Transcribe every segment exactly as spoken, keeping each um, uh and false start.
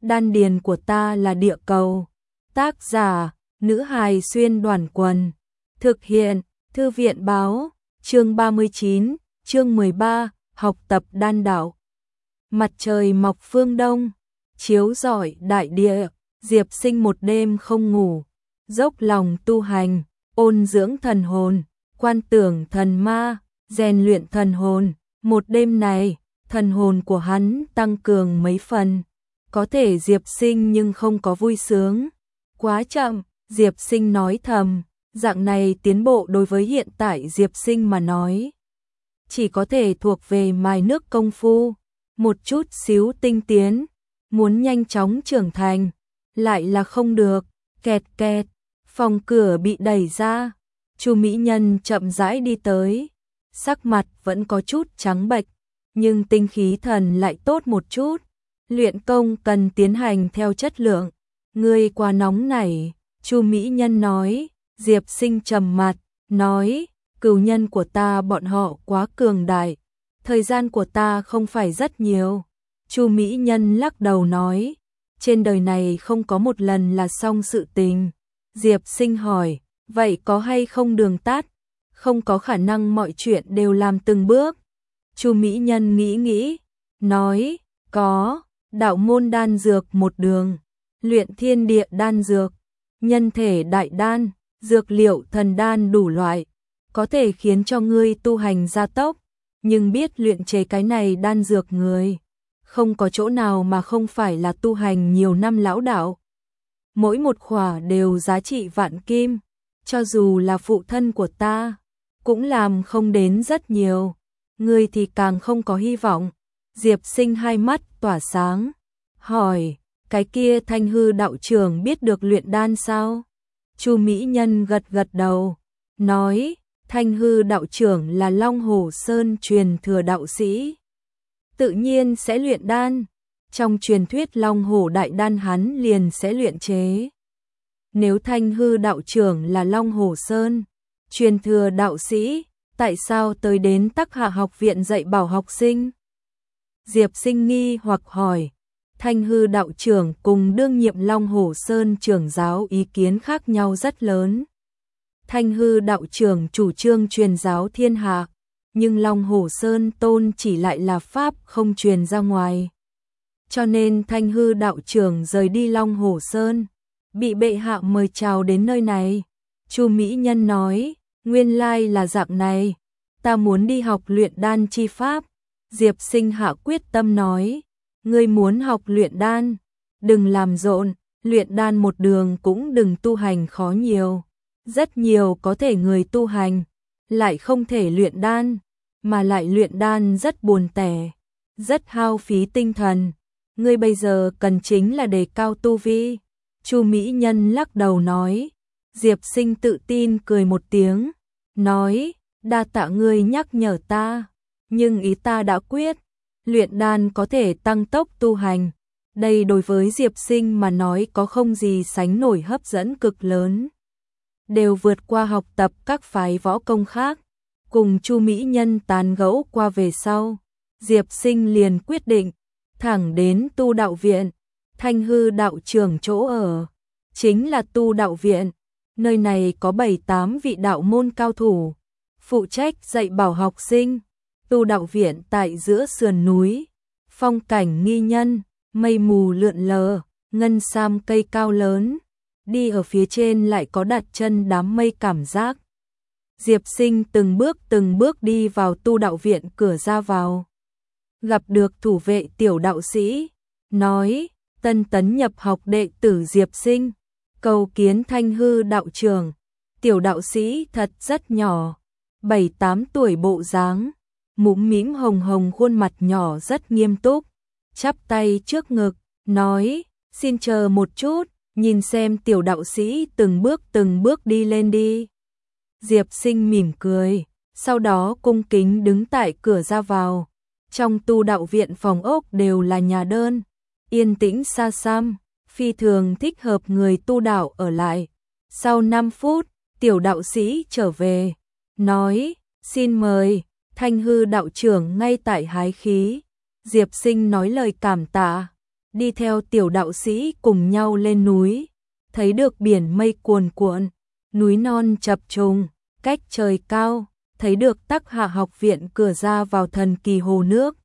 đan điền của ta là địa cầu. Tác giả, nữ hài xuyên đoàn quần. Thực hiện, thư viện báo, chương ba mươi chín, chương mười ba, học tập đan đạo. Mặt trời mọc phương đông, chiếu rọi đại địa, Diệp Sinh một đêm không ngủ, dốc lòng tu hành, ôn dưỡng thần hồn, quan tưởng thần ma, rèn luyện thần hồn. Một đêm này, thần hồn của hắn tăng cường mấy phần. Có thể Diệp Sinh nhưng không có vui sướng. Quá chậm, Diệp Sinh nói thầm, dạng này tiến bộ đối với hiện tại Diệp Sinh mà nói. Chỉ có thể thuộc về mài nước công phu, một chút xíu tinh tiến, muốn nhanh chóng trưởng thành, lại là không được, kẹt kẹt, phòng cửa bị đẩy ra, Chu mỹ nhân chậm rãi đi tới, sắc mặt vẫn có chút trắng bệch, nhưng tinh khí thần lại tốt một chút. Luyện công cần tiến hành theo chất lượng, ngươi quá nóng nảy, Chu mỹ nhân nói. Diệp Sinh trầm mặt, nói, cừu nhân của ta bọn họ quá cường đại, thời gian của ta không phải rất nhiều. Chu mỹ nhân lắc đầu nói, trên đời này không có một lần là xong sự tình. Diệp Sinh hỏi, vậy có hay không đường tắt? Không có khả năng mọi chuyện đều làm từng bước. Chu mỹ nhân nghĩ nghĩ, nói, có, đạo môn đan dược một đường, luyện thiên địa đan dược, nhân thể đại đan, dược liệu thần đan đủ loại, có thể khiến cho ngươi tu hành gia tốc, nhưng biết luyện chế cái này đan dược người, không có chỗ nào mà không phải là tu hành nhiều năm lão đạo. Mỗi một khỏa đều giá trị vạn kim, cho dù là phụ thân của ta, cũng làm không đến rất nhiều, ngươi thì càng không có hy vọng. Diệp Sinh hai mắt tỏa sáng, hỏi, cái kia Thanh Hư đạo trưởng biết được luyện đan sao? Chu mỹ nhân gật gật đầu, nói, Thanh Hư đạo trưởng là Long Hồ Sơn truyền thừa đạo sĩ, tự nhiên sẽ luyện đan, trong truyền thuyết Long Hổ đại đan hắn liền sẽ luyện chế. Nếu Thanh Hư đạo trưởng là Long Hồ Sơn truyền thừa đạo sĩ, tại sao tới đến Tắc Hạ học viện dạy bảo học sinh? Diệp Sinh nghi hoặc hỏi. Thanh Hư đạo trưởng cùng đương nhiệm Long Hồ Sơn trưởng giáo ý kiến khác nhau rất lớn. Thanh Hư đạo trưởng chủ trương truyền giáo thiên hạ, nhưng Long Hồ Sơn tôn chỉ lại là pháp không truyền ra ngoài. Cho nên Thanh Hư đạo trưởng rời đi Long Hồ Sơn, bị bệ hạ mời chào đến nơi này. Chu mỹ nhân nói, nguyên lai là dạng này, ta muốn đi học luyện đan chi pháp. Diệp Sinh hạ quyết tâm nói, ngươi muốn học luyện đan, đừng làm rộn, luyện đan một đường cũng đừng tu hành khó nhiều. Rất nhiều có thể người tu hành, lại không thể luyện đan, mà lại luyện đan rất buồn tẻ, rất hao phí tinh thần. Ngươi bây giờ cần chính là đề cao tu vi. Chu mỹ nhân lắc đầu nói. Diệp Sinh tự tin cười một tiếng, nói, đa tạ ngươi nhắc nhở ta, nhưng ý ta đã quyết. Luyện đan có thể tăng tốc tu hành, đây đối với Diệp Sinh mà nói có không gì sánh nổi hấp dẫn cực lớn. Đều vượt qua học tập các phái võ công khác, cùng Chu mỹ nhân tán gẫu qua về sau, Diệp Sinh liền quyết định, thẳng đến tu đạo viện. Thanh Hư đạo trưởng chỗ ở, chính là tu đạo viện, nơi này có bảy tám vị đạo môn cao thủ, phụ trách dạy bảo học sinh. Tu đạo viện tại giữa sườn núi, phong cảnh nghi nhân, mây mù lượn lờ, ngân sam cây cao lớn, đi ở phía trên lại có đặt chân đám mây cảm giác. Diệp Sinh từng bước từng bước đi vào tu đạo viện cửa ra vào, gặp được thủ vệ tiểu đạo sĩ, nói, tân tấn nhập học đệ tử Diệp Sinh, cầu kiến Thanh Hư đạo trưởng. Tiểu đạo sĩ thật rất nhỏ, bảy tám tuổi bộ dáng, mũm mĩm hồng hồng khuôn mặt nhỏ rất nghiêm túc, chắp tay trước ngực, nói, xin chờ một chút, nhìn xem tiểu đạo sĩ từng bước từng bước đi lên đi. Diệp Sinh mỉm cười, sau đó cung kính đứng tại cửa ra vào. Trong tu đạo viện phòng ốc đều là nhà đơn, yên tĩnh xa xăm, phi thường thích hợp người tu đạo ở lại. Sau năm phút, tiểu đạo sĩ trở về, nói, xin mời. Thanh Hư đạo trưởng ngay tại hái khí. Diệp Sinh nói lời cảm tạ, đi theo tiểu đạo sĩ cùng nhau lên núi, thấy được biển mây cuồn cuộn, núi non chập trùng, cách trời cao, thấy được Tắc Hạ học viện cửa ra vào thần kỳ hồ nước.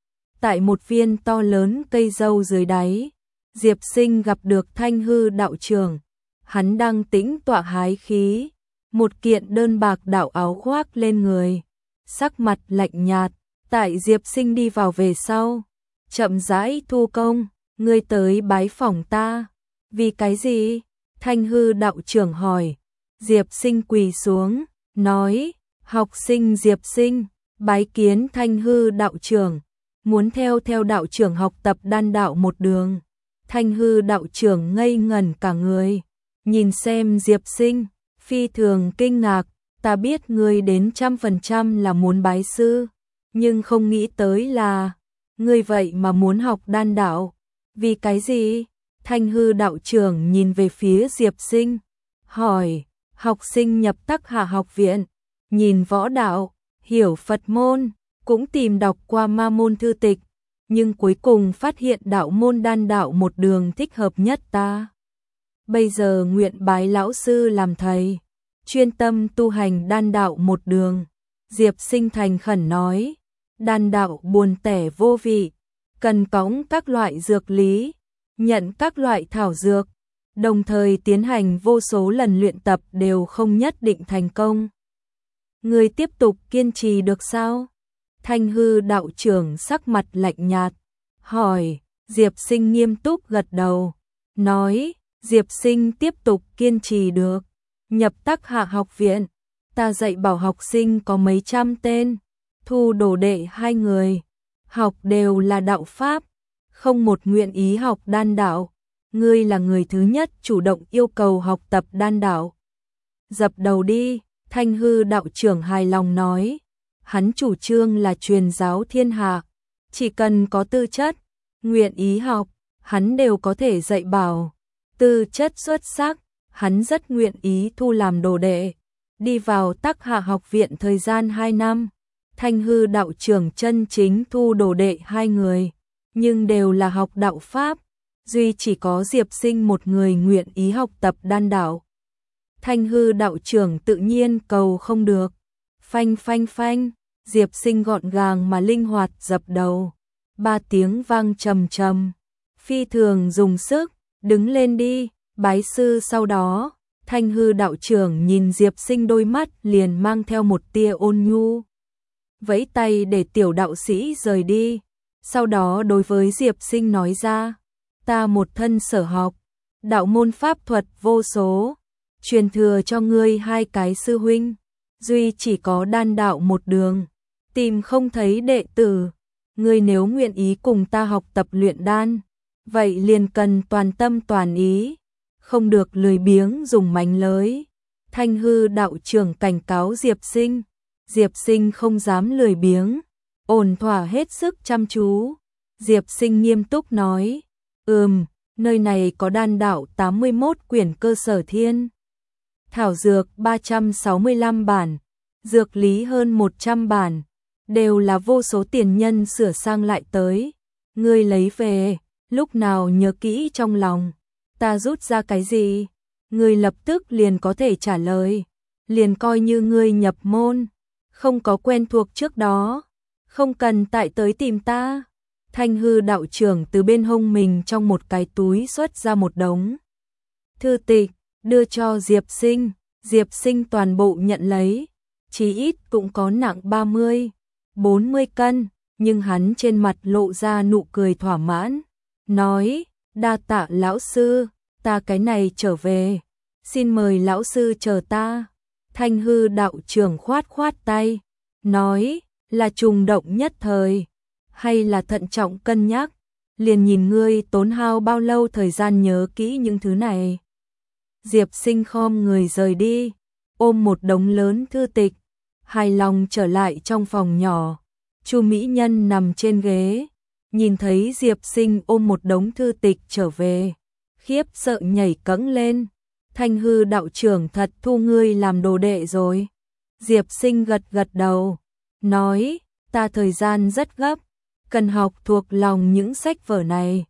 Tại một viên to lớn cây dâu dưới đáy, Diệp Sinh gặp được Thanh Hư đạo trưởng, hắn đang tĩnh tọa hái khí, một kiện đơn bạc đạo áo khoác lên người, sắc mặt lạnh nhạt. Tại Diệp Sinh đi vào về sau, chậm rãi thu công, ngươi tới bái phỏng ta, vì cái gì? Thanh Hư đạo trưởng hỏi. Diệp Sinh quỳ xuống, nói, học sinh Diệp Sinh, bái kiến Thanh Hư đạo trưởng, muốn theo theo đạo trưởng học tập đan đạo một đường. Thanh Hư đạo trưởng ngây ngẩn cả người, nhìn xem Diệp Sinh, phi thường kinh ngạc, ta biết ngươi đến trăm phần trăm là muốn bái sư, nhưng không nghĩ tới là, ngươi vậy mà muốn học đan đạo, vì cái gì? Thanh Hư đạo trưởng nhìn về phía Diệp Sinh, hỏi, học sinh nhập Tắc Hạ học viện, nhìn võ đạo, hiểu Phật môn, cũng tìm đọc qua ma môn thư tịch, nhưng cuối cùng phát hiện đạo môn đan đạo một đường thích hợp nhất ta. Bây giờ nguyện bái lão sư làm thầy, chuyên tâm tu hành đan đạo một đường. Diệp Sinh thành khẩn nói, đan đạo buồn tẻ vô vị, cần cõng các loại dược lý, nhận các loại thảo dược, đồng thời tiến hành vô số lần luyện tập đều không nhất định thành công. Người tiếp tục kiên trì được sao? Thanh Hư đạo trưởng sắc mặt lạnh nhạt, hỏi. Diệp Sinh nghiêm túc gật đầu, nói, Diệp Sinh tiếp tục kiên trì được. Nhập Tắc Hạ học viện, ta dạy bảo học sinh có mấy trăm tên, thu đồ đệ hai người, học đều là đạo pháp, không một nguyện ý học đan đạo. Ngươi là người thứ nhất chủ động yêu cầu học tập đan đạo. Dập đầu đi, Thanh Hư đạo trưởng hài lòng nói. Hắn chủ trương là truyền giáo thiên hạ, chỉ cần có tư chất, nguyện ý học, hắn đều có thể dạy bảo. Tư chất xuất sắc, hắn rất nguyện ý thu làm đồ đệ. Đi vào Tắc Hạ học viện thời gian hai năm, Thanh Hư đạo trưởng chân chính thu đồ đệ hai người, nhưng đều là học đạo pháp, duy chỉ có Diệp Sinh một người nguyện ý học tập đan đạo. Thanh Hư đạo trưởng tự nhiên cầu không được. Phanh phanh phanh, Diệp Sinh gọn gàng mà linh hoạt dập đầu. Ba tiếng vang trầm trầm, phi thường dùng sức, đứng lên đi, bái sư. Sau đó, Thanh Hư đạo trưởng nhìn Diệp Sinh đôi mắt liền mang theo một tia ôn nhu, vẫy tay để tiểu đạo sĩ rời đi. Sau đó đối với Diệp Sinh nói ra, ta một thân sở học, đạo môn pháp thuật vô số, truyền thừa cho ngươi hai cái sư huynh, duy chỉ có đan đạo một đường, tìm không thấy đệ tử. Ngươi nếu nguyện ý cùng ta học tập luyện đan, vậy liền cần toàn tâm toàn ý, không được lười biếng dùng mánh lới. Thanh Hư đạo trưởng cảnh cáo Diệp Sinh. Diệp Sinh không dám lười biếng, ổn thỏa hết sức chăm chú. Diệp Sinh nghiêm túc nói, ừm, nơi này có đan đạo tám mươi mốt quyển cơ sở thiên, thảo dược ba trăm sáu mươi lăm bản, dược lý hơn một trăm bản, đều là vô số tiền nhân sửa sang lại tới. Ngươi lấy về, lúc nào nhớ kỹ trong lòng, ta rút ra cái gì, ngươi lập tức liền có thể trả lời, liền coi như ngươi nhập môn, không có quen thuộc trước đó, không cần tại tới tìm ta. Thanh Hư đạo trưởng từ bên hông mình trong một cái túi xuất ra một đống thư tịch, đưa cho Diệp Sinh. Diệp Sinh toàn bộ nhận lấy, chí ít cũng có nặng ba mươi, bốn mươi cân, nhưng hắn trên mặt lộ ra nụ cười thỏa mãn, nói, đa tạ lão sư, ta cái này trở về, xin mời lão sư chờ ta. Thanh Hư đạo trưởng khoát khoát tay, nói, là trùng động nhất thời, hay là thận trọng cân nhắc, liền nhìn ngươi tốn hao bao lâu thời gian nhớ kỹ những thứ này. Diệp Sinh khom người rời đi, ôm một đống lớn thư tịch, hài lòng trở lại trong phòng nhỏ. Chu mỹ nhân nằm trên ghế, nhìn thấy Diệp Sinh ôm một đống thư tịch trở về, khiếp sợ nhảy cẫng lên. Thanh Hư đạo trưởng thật thu ngươi làm đồ đệ rồi. Diệp Sinh gật gật đầu, nói, ta thời gian rất gấp, cần học thuộc lòng những sách vở này,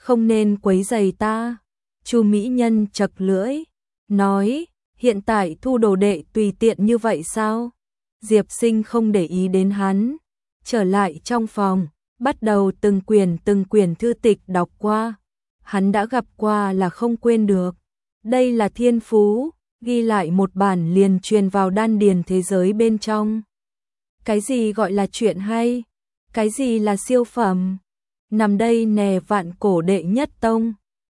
không nên quấy rầy ta. Chu mỹ nhân chật lưỡi, nói, hiện tại thu đồ đệ tùy tiện như vậy sao? Diệp Sinh không để ý đến hắn, trở lại trong phòng, bắt đầu từng quyển từng quyển thư tịch đọc qua. Hắn đã gặp qua là không quên được. Đây là thiên phú, ghi lại một bản liền truyền vào đan điền thế giới bên trong. Cái gì gọi là chuyện hay? Cái gì là siêu phẩm? Nằm đây nè vạn cổ đệ nhất tông.